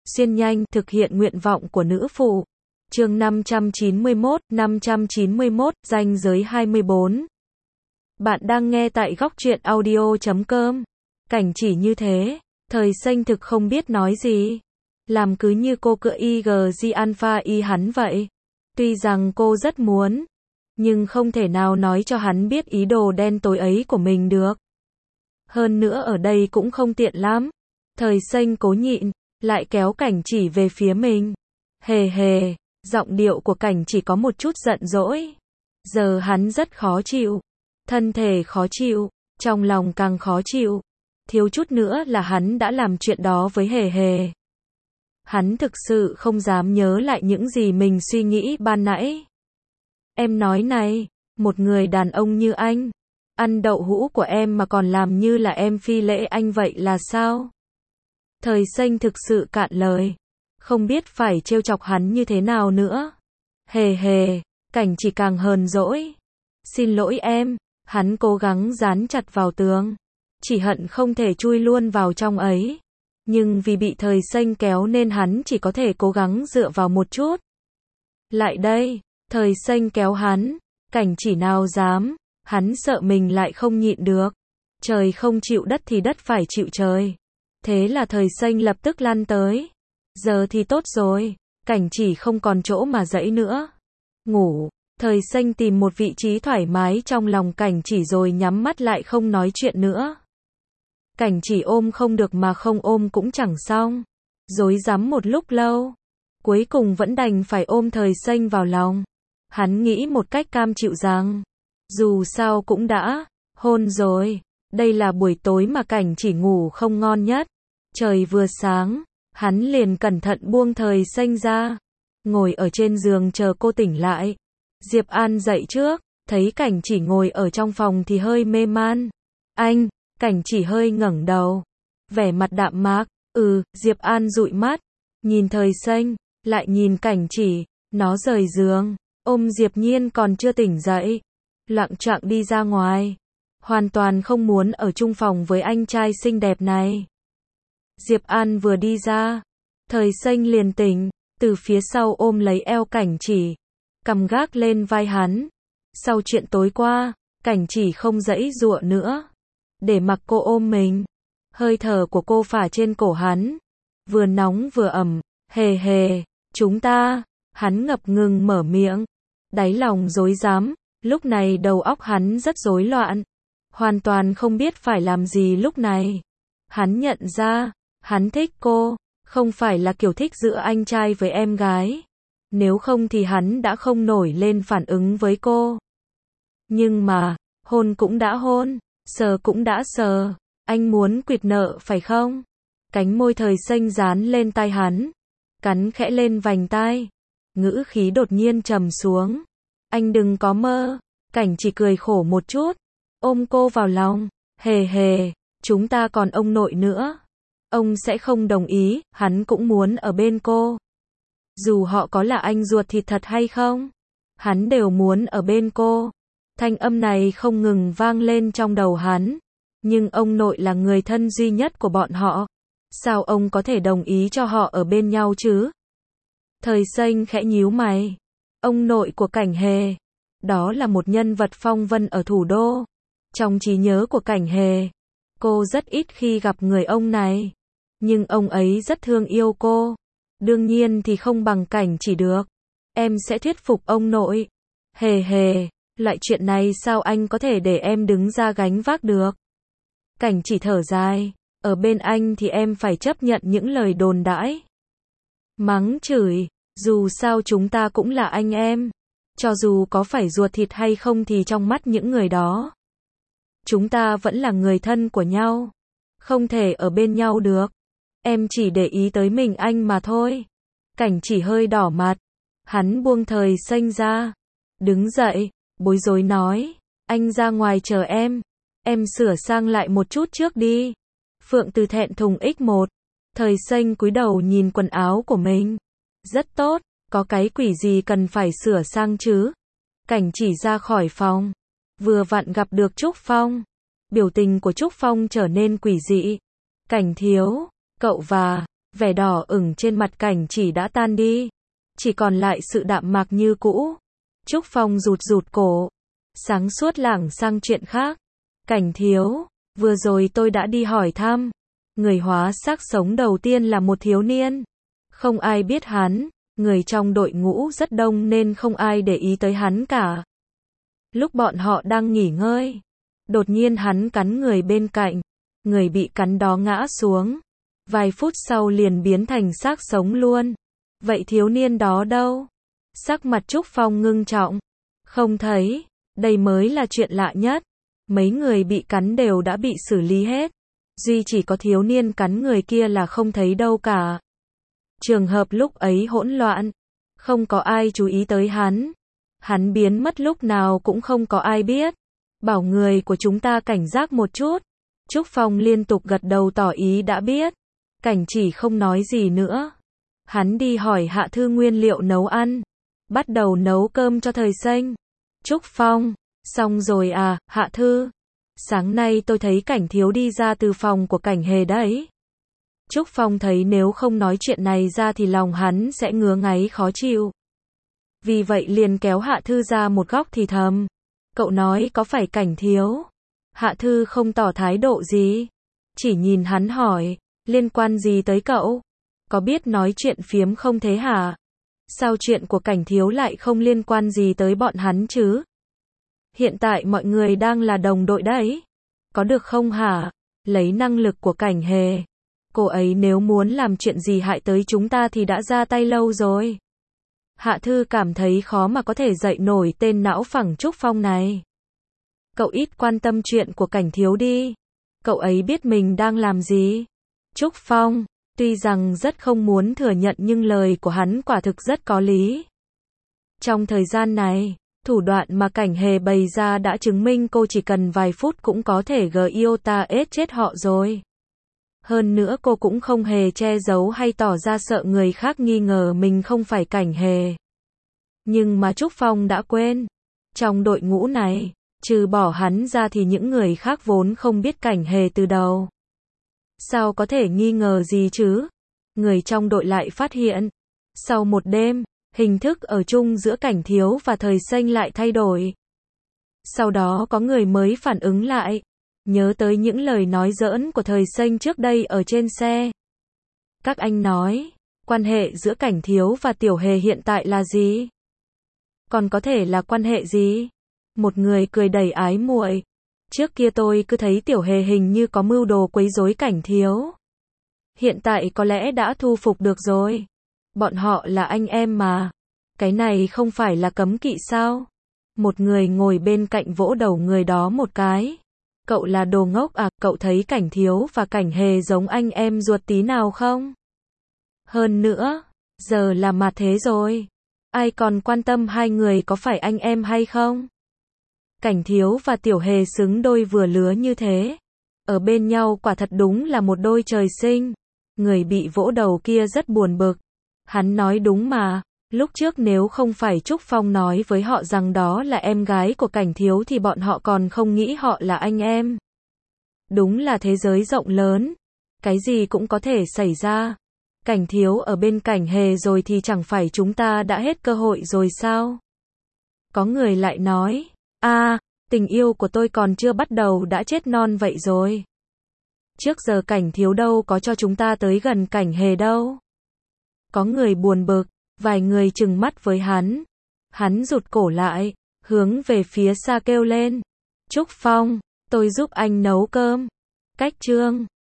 xuyên nhanh, thực hiện nguyện vọng của nữ phụ. Chương 591, ranh giới 24. Bạn đang nghe tại góc truyện audio.com. Cảnh chỉ như thế, thời xanh thực không biết nói gì. Làm cứ như cô cựa IG Alpha Y hắn vậy. Tuy rằng cô rất muốn, nhưng không thể nào nói cho hắn biết ý đồ đen tối ấy của mình được. Hơn nữa ở đây cũng không tiện lắm. Thời xanh cố nhịn, lại kéo cảnh chỉ về phía mình. Hề hề, giọng điệu của cảnh chỉ có một chút giận dỗi. Giờ hắn rất khó chịu. Thân thể khó chịu, trong lòng càng khó chịu. Thiếu chút nữa là hắn đã làm chuyện đó với hề hề. Hắn thực sự không dám nhớ lại những gì mình suy nghĩ ban nãy. Em nói này, một người đàn ông như anh, ăn đậu hũ của em mà còn làm như là em phi lễ anh vậy là sao? Thời xanh thực sự cạn lời, không biết phải trêu chọc hắn như thế nào nữa. Hề hề, cảnh chỉ càng hờn dỗi. Xin lỗi em, hắn cố gắng dán chặt vào tường, chỉ hận không thể chui luôn vào trong ấy. Nhưng vì bị thời xanh kéo nên hắn chỉ có thể cố gắng dựa vào một chút. Lại đây, thời xanh kéo hắn, cảnh chỉ nào dám, hắn sợ mình lại không nhịn được. Trời không chịu đất thì đất phải chịu trời. Thế là thời xanh lập tức lăn tới. Giờ thì tốt rồi, cảnh chỉ không còn chỗ mà dẫy nữa. Ngủ, thời xanh tìm một vị trí thoải mái trong lòng cảnh chỉ rồi nhắm mắt lại không nói chuyện nữa. Cảnh chỉ ôm không được mà không ôm cũng chẳng xong. Rối rắm một lúc lâu, cuối cùng vẫn đành phải ôm thời xanh vào lòng. Hắn nghĩ một cách cam chịu rằng, dù sao cũng đã hôn rồi. Đây là buổi tối mà cảnh chỉ ngủ không ngon nhất. Trời vừa sáng, hắn liền cẩn thận buông thời xanh ra, ngồi ở trên giường chờ cô tỉnh lại. Diệp An dậy trước, thấy cảnh chỉ ngồi ở trong phòng thì hơi mê man. Anh, cảnh chỉ hơi ngẩng đầu, vẻ mặt đạm mạc. Diệp An dụi mắt, nhìn thời xanh, lại nhìn cảnh chỉ. Nó rời giường, ôm Diệp Nhiên còn chưa tỉnh dậy, loạng choạng đi ra ngoài. Hoàn toàn không muốn ở chung phòng với anh trai xinh đẹp này. Diệp An vừa đi ra, thời xanh liền tỉnh, từ phía sau ôm lấy eo cảnh chỉ, cầm gác lên vai hắn. Sau chuyện tối qua, cảnh chỉ không giãy giụa nữa, để mặc cô ôm mình. Hơi thở của cô phả trên cổ hắn, vừa nóng vừa ẩm. Hề hề, chúng ta, hắn ngập ngừng mở miệng, đáy lòng rối rắm. Lúc này đầu óc hắn rất rối loạn, hoàn toàn không biết phải làm gì lúc này. Hắn nhận ra, hắn thích cô, không phải là kiểu thích giữa anh trai với em gái. Nếu không thì hắn đã không nổi lên phản ứng với cô. Nhưng mà, hôn cũng đã hôn, sờ cũng đã sờ, anh muốn quỵt nợ phải không? Cánh môi thời xanh dán lên tai hắn, cắn khẽ lên vành tai, ngữ khí đột nhiên trầm xuống. Anh đừng có mơ. Cảnh chỉ cười khổ một chút, ôm cô vào lòng. Hề hề, chúng ta còn ông nội nữa. Ông sẽ không đồng ý, hắn cũng muốn ở bên cô. Dù họ có là anh ruột thịt thật hay không, hắn đều muốn ở bên cô. Thanh âm này không ngừng vang lên trong đầu hắn. Nhưng ông nội là người thân duy nhất của bọn họ. Sao ông có thể đồng ý cho họ ở bên nhau chứ? Thời xanh khẽ nhíu mày. Ông nội của Cảnh Hề, đó là một nhân vật phong vân ở thủ đô. Trong trí nhớ của Cảnh Hề, cô rất ít khi gặp người ông này. Nhưng ông ấy rất thương yêu cô. Đương nhiên thì không bằng cảnh chỉ được. Em sẽ thuyết phục ông nội. Hề hề, loại chuyện này sao anh có thể để em đứng ra gánh vác được? Cảnh chỉ thở dài. Ở bên anh thì em phải chấp nhận những lời đồn đãi, mắng chửi. Dù sao chúng ta cũng là anh em. Cho dù có phải ruột thịt hay không thì trong mắt những người đó, chúng ta vẫn là người thân của nhau. Không thể ở bên nhau được. Em chỉ để ý tới mình anh mà thôi. Cảnh chỉ hơi đỏ mặt. Hắn buông thời xanh ra, đứng dậy, bối rối nói. Anh ra ngoài chờ em. Em sửa sang lại một chút trước đi. Phượng Từ thẹn thùng x1. Thời xanh cúi đầu nhìn quần áo của mình. Rất tốt, có cái quỷ gì cần phải sửa sang chứ? Cảnh chỉ ra khỏi phòng, vừa vặn gặp được Trúc Phong. Biểu tình của Trúc Phong trở nên quỷ dị. Cảnh thiếu, cậu và Vẻ đỏ ửng trên mặt Cảnh Chỉ đã tan đi, chỉ còn lại sự đạm mạc như cũ. Trúc Phong rụt rụt cổ, sáng suốt lảng sang chuyện khác. Cảnh thiếu, vừa rồi tôi đã đi hỏi thăm. Người hóa xác sống đầu tiên là một thiếu niên. Không ai biết hắn, người trong đội ngũ rất đông nên không ai để ý tới hắn cả. Lúc bọn họ đang nghỉ ngơi, đột nhiên hắn cắn người bên cạnh. Người bị cắn đó ngã xuống. Vài phút sau liền biến thành xác sống luôn. Vậy thiếu niên đó đâu? Sắc mặt Trúc Phong ngưng trọng. Không thấy, đây mới là chuyện lạ nhất. Mấy người bị cắn đều đã bị xử lý hết. Duy chỉ có thiếu niên cắn người kia là không thấy đâu cả. Trường hợp lúc ấy hỗn loạn, không có ai chú ý tới hắn. Hắn biến mất lúc nào cũng không có ai biết. Bảo người của chúng ta cảnh giác một chút. Trúc Phong liên tục gật đầu tỏ ý đã biết. Cảnh Chỉ không nói gì nữa. Hắn đi hỏi Hạ Thư nguyên liệu nấu ăn. Bắt đầu nấu cơm cho Thời Xanh. Trúc Phong, xong rồi à, Hạ Thư? Sáng nay tôi thấy Cảnh thiếu đi ra từ phòng của Cảnh Hề đấy. Trúc Phong thấy nếu không nói chuyện này ra thì lòng hắn sẽ ngứa ngáy khó chịu. Vì vậy liền kéo Hạ Thư ra một góc thì thầm. Cậu nói có phải Cảnh thiếu? Hạ Thư không tỏ thái độ gì. Chỉ nhìn hắn hỏi, liên quan gì tới cậu? Có biết nói chuyện phiếm không thế hả? Sao chuyện của Cảnh thiếu lại không liên quan gì tới bọn hắn chứ? Hiện tại mọi người đang là đồng đội đấy. Có được không hả? Lấy năng lực của Cảnh Hề, cô ấy nếu muốn làm chuyện gì hại tới chúng ta thì đã ra tay lâu rồi. Hạ Thư cảm thấy khó mà có thể dậy nổi tên não phẳng Trúc Phong này. Cậu ít quan tâm chuyện của Cảnh thiếu đi. Cậu ấy biết mình đang làm gì. Trúc Phong, tuy rằng rất không muốn thừa nhận nhưng lời của hắn quả thực rất có lý. Trong thời gian này, thủ đoạn mà Cảnh Hề bày ra đã chứng minh cô chỉ cần vài phút cũng có thể giết chết họ rồi. Hơn nữa cô cũng không hề che giấu hay tỏ ra sợ người khác nghi ngờ mình không phải Cảnh Hề. Nhưng mà Trúc Phong đã quên. Trong đội ngũ này, trừ bỏ hắn ra thì những người khác vốn không biết Cảnh Hề từ đầu. Sao có thể nghi ngờ gì chứ? Người trong đội lại phát hiện. Sau một đêm, hình thức ở chung giữa Cảnh thiếu và Thời Xanh lại thay đổi. Sau đó có người mới phản ứng lại. Nhớ tới những lời nói giỡn của Thời Xanh trước đây ở trên xe. Các anh nói, quan hệ giữa Cảnh thiếu và Tiểu Hề hiện tại là gì? Còn có thể là quan hệ gì? Một người cười đầy ái muội. Trước kia tôi cứ thấy Tiểu Hề hình như có mưu đồ quấy rối Cảnh thiếu. Hiện tại có lẽ đã thu phục được rồi. Bọn họ là anh em mà. Cái này không phải là cấm kỵ sao? Một người ngồi bên cạnh vỗ đầu người đó một cái. Cậu là đồ ngốc à, cậu thấy Cảnh thiếu và Cảnh Hề giống anh em ruột tí nào không? Hơn nữa, giờ là mặt thế rồi. Ai còn quan tâm hai người có phải anh em hay không? Cảnh thiếu và Tiểu Hề xứng đôi vừa lứa như thế. Ở bên nhau quả thật đúng là một đôi trời sinh. Người bị vỗ đầu kia rất buồn bực. Hắn nói đúng mà. Lúc trước nếu không phải Trúc Phong nói với họ rằng đó là em gái của Cảnh thiếu thì bọn họ còn không nghĩ họ là anh em. Đúng là thế giới rộng lớn. Cái gì cũng có thể xảy ra. Cảnh thiếu ở bên Cảnh Hề rồi thì chẳng phải chúng ta đã hết cơ hội rồi sao? Có người lại nói, tình yêu của tôi còn chưa bắt đầu đã chết non vậy rồi. Trước giờ Cảnh thiếu đâu có cho chúng ta tới gần Cảnh Hề đâu. Có người buồn bực, vài người trừng mắt với hắn. Hắn rụt cổ lại, hướng về phía xa kêu lên. Trúc Phong, tôi giúp anh nấu cơm. Cách chương